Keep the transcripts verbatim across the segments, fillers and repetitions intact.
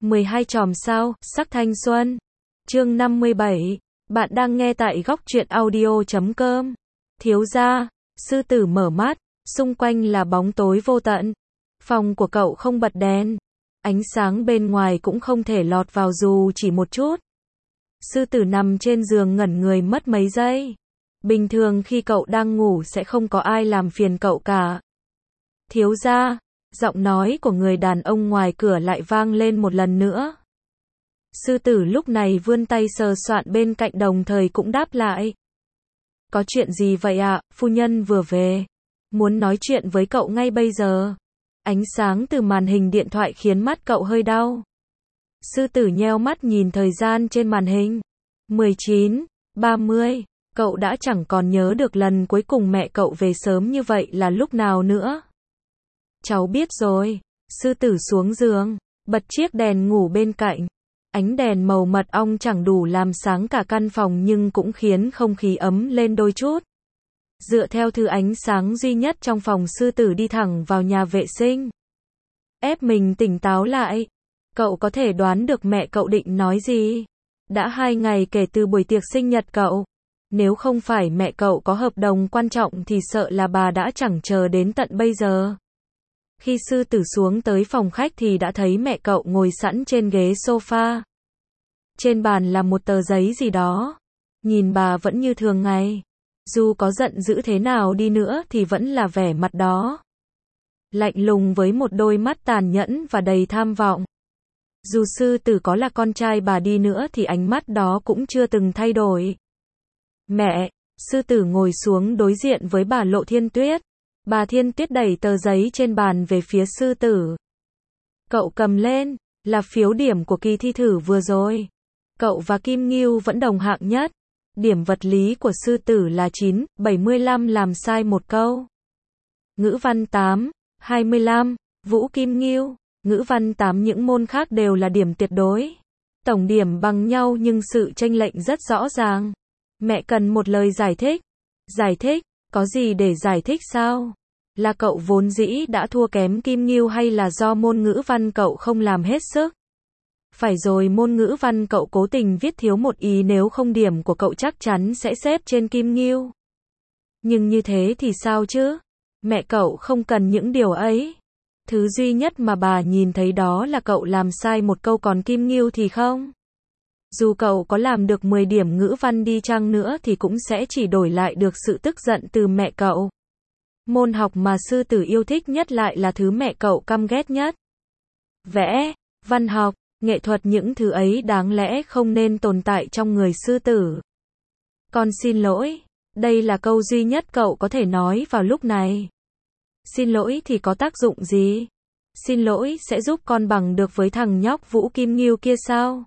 mười hai chòm sao, sắc thanh xuân. Chương năm mươi bảy. Bạn đang nghe tại góc truyện audio chấm com. Thiếu gia, sư tử mở mắt, xung quanh là bóng tối vô tận. Phòng của cậu không bật đèn. Ánh sáng bên ngoài cũng không thể lọt vào dù chỉ một chút. Sư tử nằm trên giường ngẩn người mất mấy giây. Bình thường khi cậu đang ngủ sẽ không có ai làm phiền cậu cả. Thiếu gia, giọng nói của người đàn ông ngoài cửa lại vang lên một lần nữa. Sư tử lúc này vươn tay sờ soạn bên cạnh đồng thời cũng đáp lại. Có chuyện gì vậy ạ, phu nhân vừa về. Muốn nói chuyện với cậu ngay bây giờ. Ánh sáng từ màn hình điện thoại khiến mắt cậu hơi đau. Sư tử nheo mắt nhìn thời gian trên màn hình. mười chín, ba mươi. Cậu đã chẳng còn nhớ được lần cuối cùng mẹ cậu về sớm như vậy là lúc nào nữa. Cháu biết rồi. Sư tử xuống giường, bật chiếc đèn ngủ bên cạnh. Ánh đèn màu mật ong chẳng đủ làm sáng cả căn phòng nhưng cũng khiến không khí ấm lên đôi chút. Dựa theo thứ ánh sáng duy nhất trong phòng, sư tử đi thẳng vào nhà vệ sinh. Ép mình tỉnh táo lại. Cậu có thể đoán được mẹ cậu định nói gì. Đã hai ngày kể từ buổi tiệc sinh nhật cậu. Nếu không phải mẹ cậu có hợp đồng quan trọng thì sợ là bà đã chẳng chờ đến tận bây giờ. Khi sư tử xuống tới phòng khách thì đã thấy mẹ cậu ngồi sẵn trên ghế sofa. Trên bàn là một tờ giấy gì đó. Nhìn bà vẫn như thường ngày. Dù có giận dữ thế nào đi nữa thì vẫn là vẻ mặt đó. Lạnh lùng với một đôi mắt tàn nhẫn và đầy tham vọng. Dù sư tử có là con trai bà đi nữa thì ánh mắt đó cũng chưa từng thay đổi. Mẹ, sư tử ngồi xuống đối diện với bà Lộ Thiên Tuyết. Bà Thiên Tuyết đẩy tờ giấy trên bàn về phía sư tử. Cậu cầm lên, là phiếu điểm của kỳ thi thử vừa rồi. Cậu và Kim Ngưu vẫn đồng hạng nhất. Điểm vật lý của sư tử là chín, bảy mươi lăm làm sai một câu. Ngữ văn tám, hai mươi lăm, Vũ Kim Ngưu. Ngữ văn tám những môn khác đều là điểm tuyệt đối. Tổng điểm bằng nhau nhưng sự chênh lệch rất rõ ràng. Mẹ cần một lời giải thích. Giải thích? Có gì để giải thích sao? Là cậu vốn dĩ đã thua kém Kim Ngưu hay là do môn ngữ văn cậu không làm hết sức? Phải rồi, môn ngữ văn cậu cố tình viết thiếu một ý, nếu không điểm của cậu chắc chắn sẽ xếp trên Kim Ngưu. Nhưng như thế thì sao chứ? Mẹ cậu không cần những điều ấy. Thứ duy nhất mà bà nhìn thấy đó là cậu làm sai một câu, còn Kim Ngưu thì không. Dù cậu có làm được mười điểm ngữ văn đi chăng nữa thì cũng sẽ chỉ đổi lại được sự tức giận từ mẹ cậu. Môn học mà sư tử yêu thích nhất lại là thứ mẹ cậu căm ghét nhất. Vẽ, văn học, nghệ thuật, những thứ ấy đáng lẽ không nên tồn tại trong người sư tử. Con xin lỗi, đây là câu duy nhất cậu có thể nói vào lúc này. Xin lỗi thì có tác dụng gì? Xin lỗi sẽ giúp con bằng được với thằng nhóc Vũ Kim Ngưu kia sao?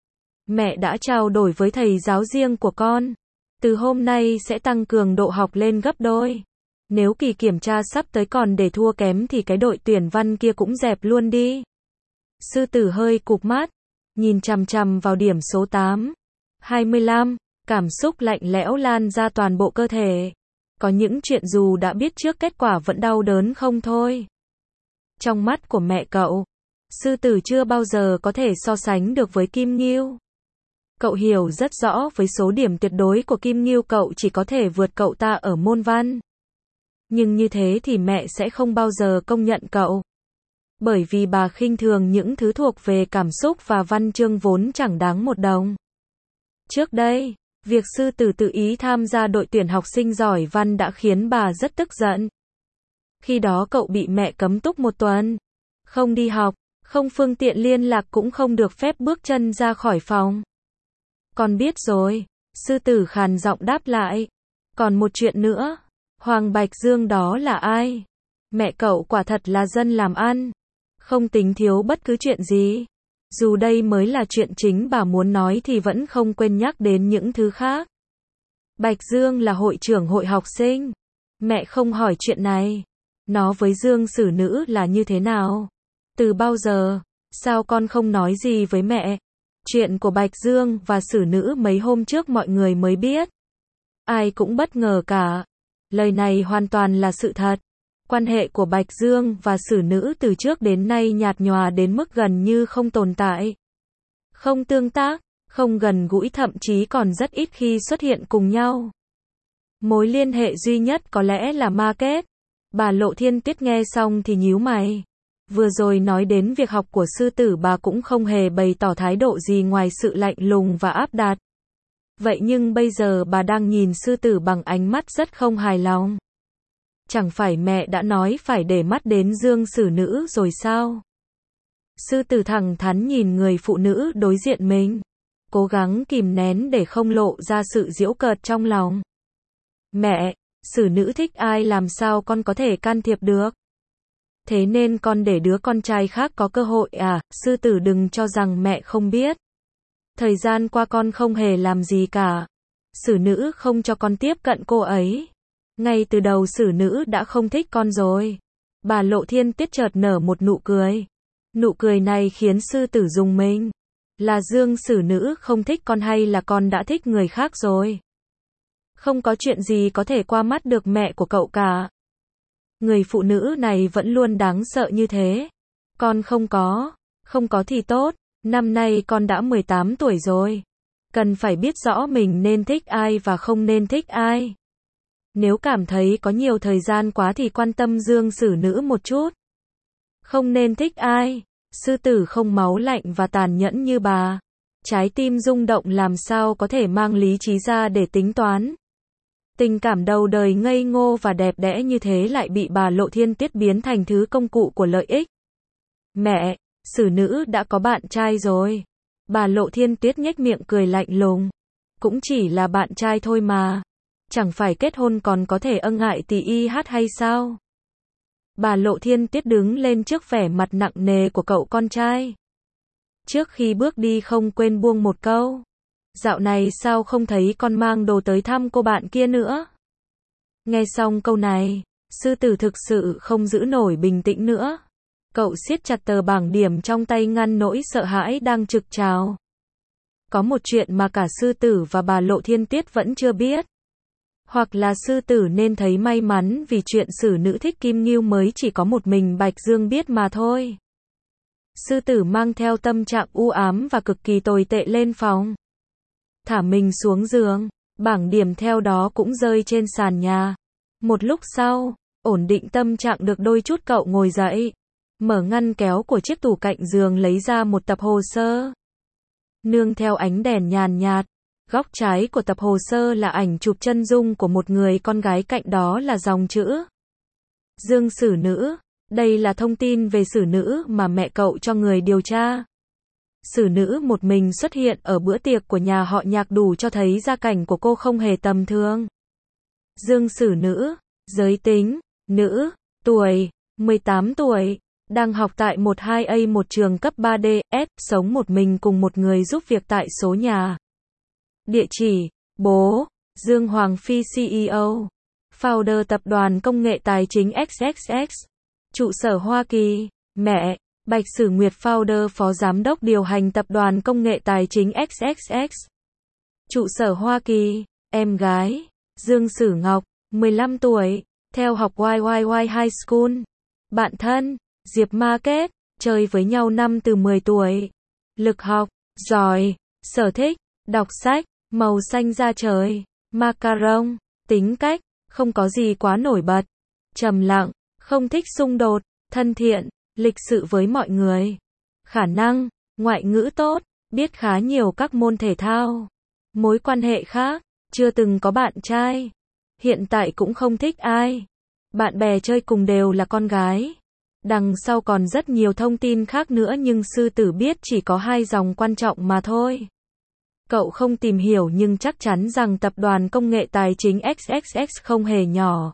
Mẹ đã trao đổi với thầy giáo riêng của con. Từ hôm nay sẽ tăng cường độ học lên gấp đôi. Nếu kỳ kiểm tra sắp tới còn để thua kém thì cái đội tuyển văn kia cũng dẹp luôn đi. Sư tử hơi cụp mắt, nhìn chằm chằm vào điểm số tám, hai mươi lăm, cảm xúc lạnh lẽo lan ra toàn bộ cơ thể. Có những chuyện dù đã biết trước kết quả vẫn đau đớn không thôi. Trong mắt của mẹ cậu, sư tử chưa bao giờ có thể so sánh được với Kim Ngưu. Cậu hiểu rất rõ với số điểm tuyệt đối của Kim Ngưu cậu chỉ có thể vượt cậu ta ở môn văn. Nhưng như thế thì mẹ sẽ không bao giờ công nhận cậu. Bởi vì bà khinh thường những thứ thuộc về cảm xúc và văn chương vốn chẳng đáng một đồng. Trước đây, việc sư tử tự ý tham gia đội tuyển học sinh giỏi văn đã khiến bà rất tức giận. Khi đó cậu bị mẹ cấm túc một tuần. Không đi học, không phương tiện liên lạc, cũng không được phép bước chân ra khỏi phòng. Con biết rồi, sư tử khàn giọng đáp lại. Còn một chuyện nữa, Hoàng Bạch Dương đó là ai? Mẹ cậu quả thật là dân làm ăn, không tính thiếu bất cứ chuyện gì. Dù đây mới là chuyện chính bà muốn nói thì vẫn không quên nhắc đến những thứ khác. Bạch Dương là hội trưởng hội học sinh. Mẹ không hỏi chuyện này. Nó với Dương xử nữ là như thế nào? Từ bao giờ? Sao con không nói gì với mẹ? Chuyện của Bạch Dương và xử nữ mấy hôm trước mọi người mới biết. Ai cũng bất ngờ cả. Lời này hoàn toàn là sự thật. Quan hệ của Bạch Dương và xử nữ từ trước đến nay nhạt nhòa đến mức gần như không tồn tại. Không tương tác, không gần gũi, thậm chí còn rất ít khi xuất hiện cùng nhau. Mối liên hệ duy nhất có lẽ là ma kết. Bà Lộ Thiên Tuyết nghe xong thì nhíu mày. Vừa rồi nói đến việc học của sư tử bà cũng không hề bày tỏ thái độ gì ngoài sự lạnh lùng và áp đặt. Vậy nhưng bây giờ bà đang nhìn sư tử bằng ánh mắt rất không hài lòng. Chẳng phải mẹ đã nói phải để mắt đến Dương xử nữ rồi sao? Sư tử thẳng thắn nhìn người phụ nữ đối diện mình, cố gắng kìm nén để không lộ ra sự giễu cợt trong lòng. Mẹ, xử nữ thích ai làm sao con có thể can thiệp được? Thế nên con để đứa con trai khác có cơ hội à? Sư tử đừng cho rằng mẹ không biết. Thời gian qua con không hề làm gì cả. Xử nữ không cho con tiếp cận cô ấy. Ngay từ đầu xử nữ đã không thích con rồi. Bà Lộ Thiên Tuyết chợt nở một nụ cười. Nụ cười này khiến sư tử rùng mình. Là Dương xử nữ không thích con hay là con đã thích người khác rồi? Không có chuyện gì có thể qua mắt được mẹ của cậu cả. Người phụ nữ này vẫn luôn đáng sợ như thế. Con không có. Không có thì tốt. Năm nay con đã mười tám tuổi rồi. Cần phải biết rõ mình nên thích ai và không nên thích ai. Nếu cảm thấy có nhiều thời gian quá thì quan tâm Dương xử nữ một chút. Không nên thích ai. Sư tử không máu lạnh và tàn nhẫn như bà. Trái tim rung động làm sao có thể mang lý trí ra để tính toán. Tình cảm đầu đời ngây ngô và đẹp đẽ như thế lại bị bà Lộ Thiên Tuyết biến thành thứ công cụ của lợi ích. Mẹ, xử nữ đã có bạn trai rồi. Bà Lộ Thiên Tuyết nhếch miệng cười lạnh lùng. Cũng chỉ là bạn trai thôi mà. Chẳng phải kết hôn còn có thể ân ái tỉ y hát hay sao? Bà Lộ Thiên Tuyết đứng lên trước vẻ mặt nặng nề của cậu con trai. Trước khi bước đi không quên buông một câu. Dạo này sao không thấy con mang đồ tới thăm cô bạn kia nữa? Nghe xong câu này, sư tử thực sự không giữ nổi bình tĩnh nữa. Cậu siết chặt tờ bảng điểm trong tay ngăn nỗi sợ hãi đang trực trào. Có một chuyện mà cả sư tử và bà Lộ Thiên Tuyết vẫn chưa biết. Hoặc là sư tử nên thấy may mắn vì chuyện xử nữ thích Kim Ngưu mới chỉ có một mình Bạch Dương biết mà thôi. Sư tử mang theo tâm trạng u ám và cực kỳ tồi tệ lên phòng. Thả mình xuống giường, bảng điểm theo đó cũng rơi trên sàn nhà. Một lúc sau, ổn định tâm trạng được đôi chút cậu ngồi dậy. Mở ngăn kéo của chiếc tủ cạnh giường lấy ra một tập hồ sơ. Nương theo ánh đèn nhàn nhạt, góc trái của tập hồ sơ là ảnh chụp chân dung của một người con gái, cạnh đó là dòng chữ Dương xử nữ. Đây là thông tin về xử nữ mà mẹ cậu cho người điều tra. Xử nữ một mình xuất hiện ở bữa tiệc của nhà họ Nhạc đủ cho thấy gia cảnh của cô không hề tầm thường. Dương xử nữ, giới tính, nữ, tuổi, mười tám tuổi, đang học tại một hai A một trường cấp ba D S, sống một mình cùng một người giúp việc tại số nhà. Địa chỉ, bố, Dương Hoàng Phi C E O, founder tập đoàn công nghệ tài chính X X X, trụ sở Hoa Kỳ, mẹ, Bạch Sử Nguyệt founder phó giám đốc điều hành tập đoàn công nghệ tài chính X X X, trụ sở Hoa Kỳ, em gái, Dương Sử Ngọc, mười lăm tuổi, theo học Y Y Y High School, bạn thân, Diệp Ma Kết, chơi với nhau năm từ mười tuổi, lực học, giỏi, sở thích, đọc sách, màu xanh da trời, macaron, tính cách, không có gì quá nổi bật, trầm lặng, không thích xung đột, thân thiện, lịch sự với mọi người, khả năng, ngoại ngữ tốt, biết khá nhiều các môn thể thao, mối quan hệ khác, chưa từng có bạn trai, hiện tại cũng không thích ai, bạn bè chơi cùng đều là con gái. Đằng sau còn rất nhiều thông tin khác nữa nhưng sư tử biết chỉ có hai dòng quan trọng mà thôi. Cậu không tìm hiểu nhưng chắc chắn rằng tập đoàn công nghệ tài chính X X X không hề nhỏ.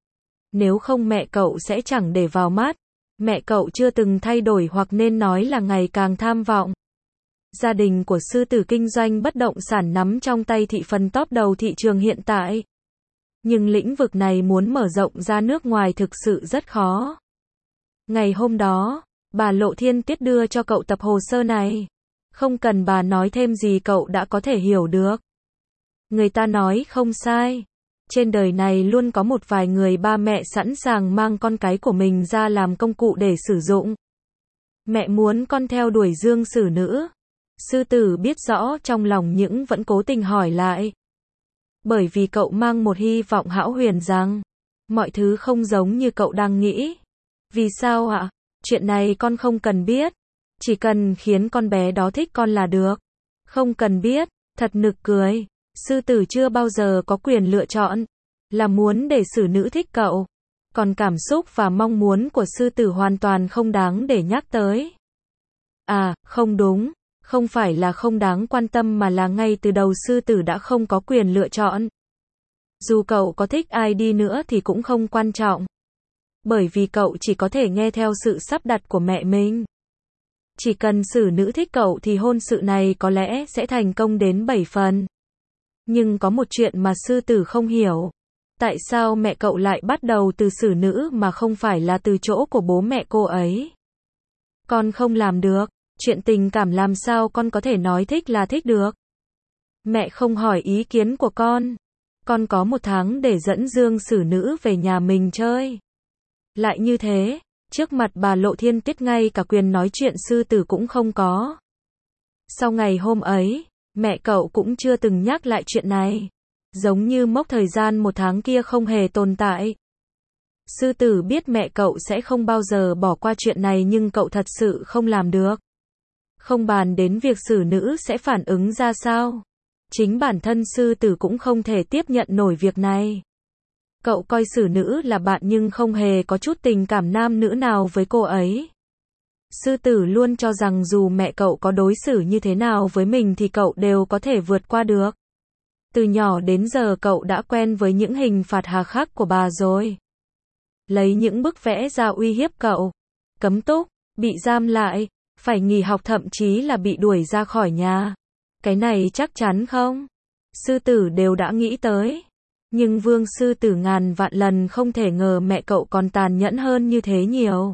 Nếu không mẹ cậu sẽ chẳng để vào mắt. Mẹ cậu chưa từng thay đổi hoặc nên nói là ngày càng tham vọng. Gia đình của sư tử kinh doanh bất động sản nắm trong tay thị phần top đầu thị trường hiện tại. Nhưng lĩnh vực này muốn mở rộng ra nước ngoài thực sự rất khó. Ngày hôm đó, bà Lộ Thiên Tuyết đưa cho cậu tập hồ sơ này. Không cần bà nói thêm gì cậu đã có thể hiểu được. Người ta nói không sai. Trên đời này luôn có một vài người ba mẹ sẵn sàng mang con cái của mình ra làm công cụ để sử dụng. Mẹ muốn con theo đuổi dương sử nữ. Sư tử biết rõ trong lòng nhưng vẫn cố tình hỏi lại. Bởi vì cậu mang một hy vọng hão huyền rằng mọi thứ không giống như cậu đang nghĩ. Vì sao ạ? Chuyện này con không cần biết. Chỉ cần khiến con bé đó thích con là được. Không cần biết. Thật nực cười. Sư tử chưa bao giờ có quyền lựa chọn. Là muốn để sử nữ thích cậu. Còn cảm xúc và mong muốn của sư tử hoàn toàn không đáng để nhắc tới. À, không đúng. Không phải là không đáng quan tâm mà là ngay từ đầu sư tử đã không có quyền lựa chọn. Dù cậu có thích ai đi nữa thì cũng không quan trọng. Bởi vì cậu chỉ có thể nghe theo sự sắp đặt của mẹ mình. Chỉ cần sử nữ thích cậu thì hôn sự này có lẽ sẽ thành công đến bảy phần. Nhưng có một chuyện mà sư tử không hiểu. Tại sao mẹ cậu lại bắt đầu từ sử nữ mà không phải là từ chỗ của bố mẹ cô ấy? Con không làm được. Chuyện tình cảm làm sao con có thể nói thích là thích được? Mẹ không hỏi ý kiến của con. Con có một tháng để dẫn dương sử nữ về nhà mình chơi. Lại như thế, trước mặt bà Lộ Thiên Tuyết ngay cả quyền nói chuyện sư tử cũng không có. Sau ngày hôm ấy, mẹ cậu cũng chưa từng nhắc lại chuyện này. Giống như mốc thời gian một tháng kia không hề tồn tại. Sư tử biết mẹ cậu sẽ không bao giờ bỏ qua chuyện này nhưng cậu thật sự không làm được. Không bàn đến việc sử nữ sẽ phản ứng ra sao. Chính bản thân sư tử cũng không thể tiếp nhận nổi việc này. Cậu coi sử nữ là bạn nhưng không hề có chút tình cảm nam nữ nào với cô ấy. Sư tử luôn cho rằng dù mẹ cậu có đối xử như thế nào với mình thì cậu đều có thể vượt qua được. Từ nhỏ đến giờ cậu đã quen với những hình phạt hà khắc của bà rồi. Lấy những bức vẽ ra uy hiếp cậu. Cấm túc, bị giam lại, phải nghỉ học thậm chí là bị đuổi ra khỏi nhà. Cái này chắc chắn không? Sư tử đều đã nghĩ tới. Nhưng vương sư tử ngàn vạn lần không thể ngờ mẹ cậu còn tàn nhẫn hơn như thế nhiều.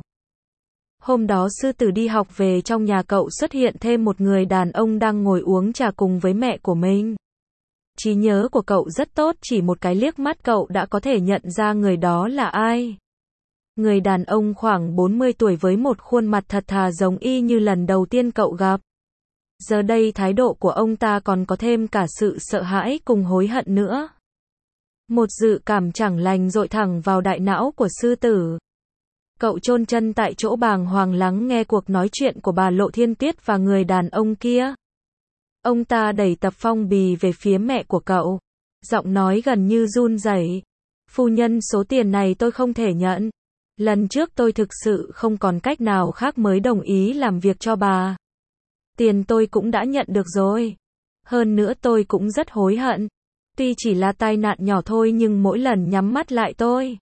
Hôm đó sư tử đi học về trong nhà cậu xuất hiện thêm một người đàn ông đang ngồi uống trà cùng với mẹ của mình. Trí nhớ của cậu rất tốt, chỉ một cái liếc mắt cậu đã có thể nhận ra người đó là ai. Người đàn ông khoảng bốn mươi tuổi với một khuôn mặt thật thà giống y như lần đầu tiên cậu gặp. Giờ đây thái độ của ông ta còn có thêm cả sự sợ hãi cùng hối hận nữa. Một dự cảm chẳng lành dội thẳng vào đại não của sư tử. Cậu chôn chân tại chỗ bàng hoàng lắng nghe cuộc nói chuyện của bà Lộ Thiên Tuyết và người đàn ông kia. Ông ta đẩy tập phong bì về phía mẹ của cậu. Giọng nói gần như run rẩy. Phu nhân, số tiền này tôi không thể nhận. Lần trước tôi thực sự không còn cách nào khác mới đồng ý làm việc cho bà. Tiền tôi cũng đã nhận được rồi. Hơn nữa tôi cũng rất hối hận. Tuy chỉ là tai nạn nhỏ thôi nhưng mỗi lần nhắm mắt lại tôi.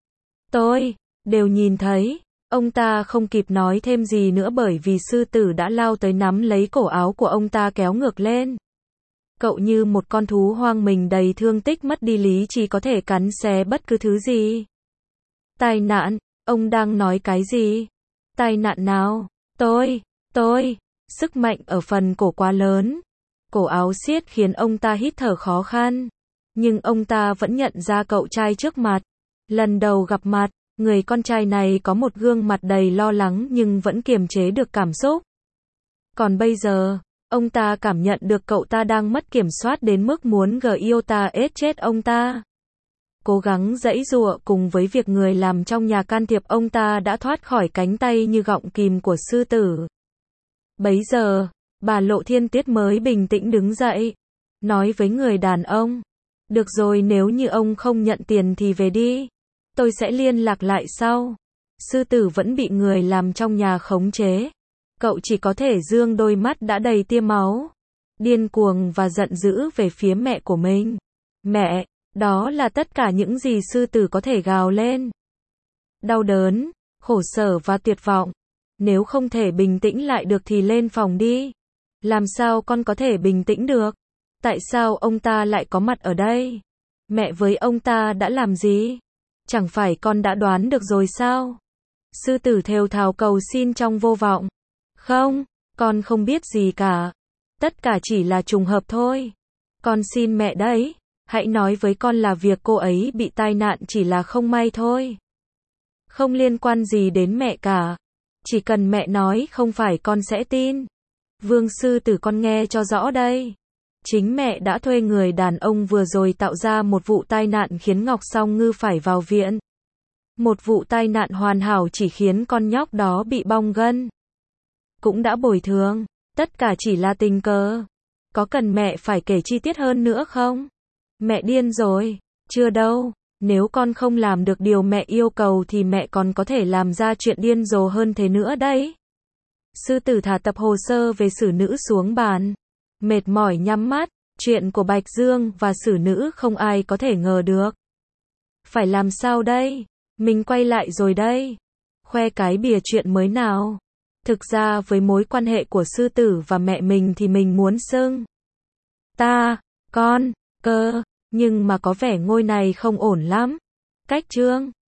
Tôi, đều nhìn thấy. Ông ta không kịp nói thêm gì nữa bởi vì sư tử đã lao tới nắm lấy cổ áo của ông ta kéo ngược lên. Cậu như một con thú hoang mình đầy thương tích mất đi lý trí có thể cắn xé bất cứ thứ gì. Tai nạn, ông đang nói cái gì? Tai nạn nào? Tôi, tôi, sức mạnh ở phần cổ quá lớn. Cổ áo siết khiến ông ta hít thở khó khăn. Nhưng ông ta vẫn nhận ra cậu trai trước mặt. Lần đầu gặp mặt, người con trai này có một gương mặt đầy lo lắng nhưng vẫn kiềm chế được cảm xúc. Còn bây giờ, ông ta cảm nhận được cậu ta đang mất kiểm soát đến mức muốn giota ết chết ông ta. Cố gắng giãy giụa cùng với việc người làm trong nhà can thiệp, ông ta đã thoát khỏi cánh tay như gọng kìm của sư tử. Bấy giờ, bà Lộ Thiên Tuyết mới bình tĩnh đứng dậy, nói với người đàn ông. Được rồi, nếu như ông không nhận tiền thì về đi. Tôi sẽ liên lạc lại sau. Sư tử vẫn bị người làm trong nhà khống chế. Cậu chỉ có thể dương đôi mắt đã đầy tia máu. Điên cuồng và giận dữ về phía mẹ của mình. Mẹ, đó là tất cả những gì sư tử có thể gào lên. Đau đớn, khổ sở và tuyệt vọng. Nếu không thể bình tĩnh lại được thì lên phòng đi. Làm sao con có thể bình tĩnh được? Tại sao ông ta lại có mặt ở đây? Mẹ với ông ta đã làm gì? Chẳng phải con đã đoán được rồi sao? Sư tử thều thào cầu xin trong vô vọng. Không, con không biết gì cả. Tất cả chỉ là trùng hợp thôi. Con xin mẹ đấy. Hãy nói với con là việc cô ấy bị tai nạn chỉ là không may thôi. Không liên quan gì đến mẹ cả. Chỉ cần mẹ nói không phải con sẽ tin. Vương sư tử, con nghe cho rõ đây. Chính mẹ đã thuê người đàn ông vừa rồi tạo ra một vụ tai nạn khiến Ngọc Song Ngư phải vào viện. Một vụ tai nạn hoàn hảo chỉ khiến con nhóc đó bị bong gân. Cũng đã bồi thường. Tất cả chỉ là tình cờ. Có cần mẹ phải kể chi tiết hơn nữa không? Mẹ điên rồi. Chưa đâu. Nếu con không làm được điều mẹ yêu cầu thì mẹ còn có thể làm ra chuyện điên rồ hơn thế nữa đấy. Sư tử thả tập hồ sơ về xử nữ xuống bàn. Mệt mỏi nhắm mắt. Chuyện của Bạch Dương và xử nữ không ai có thể ngờ được. Phải làm sao đây? Mình quay lại rồi đây. Khoe cái bìa chuyện mới nào. Thực ra với mối quan hệ của sư tử và mẹ mình thì mình muốn xưng ta, con, cơ, nhưng mà có vẻ ngôi này không ổn lắm. Cách chương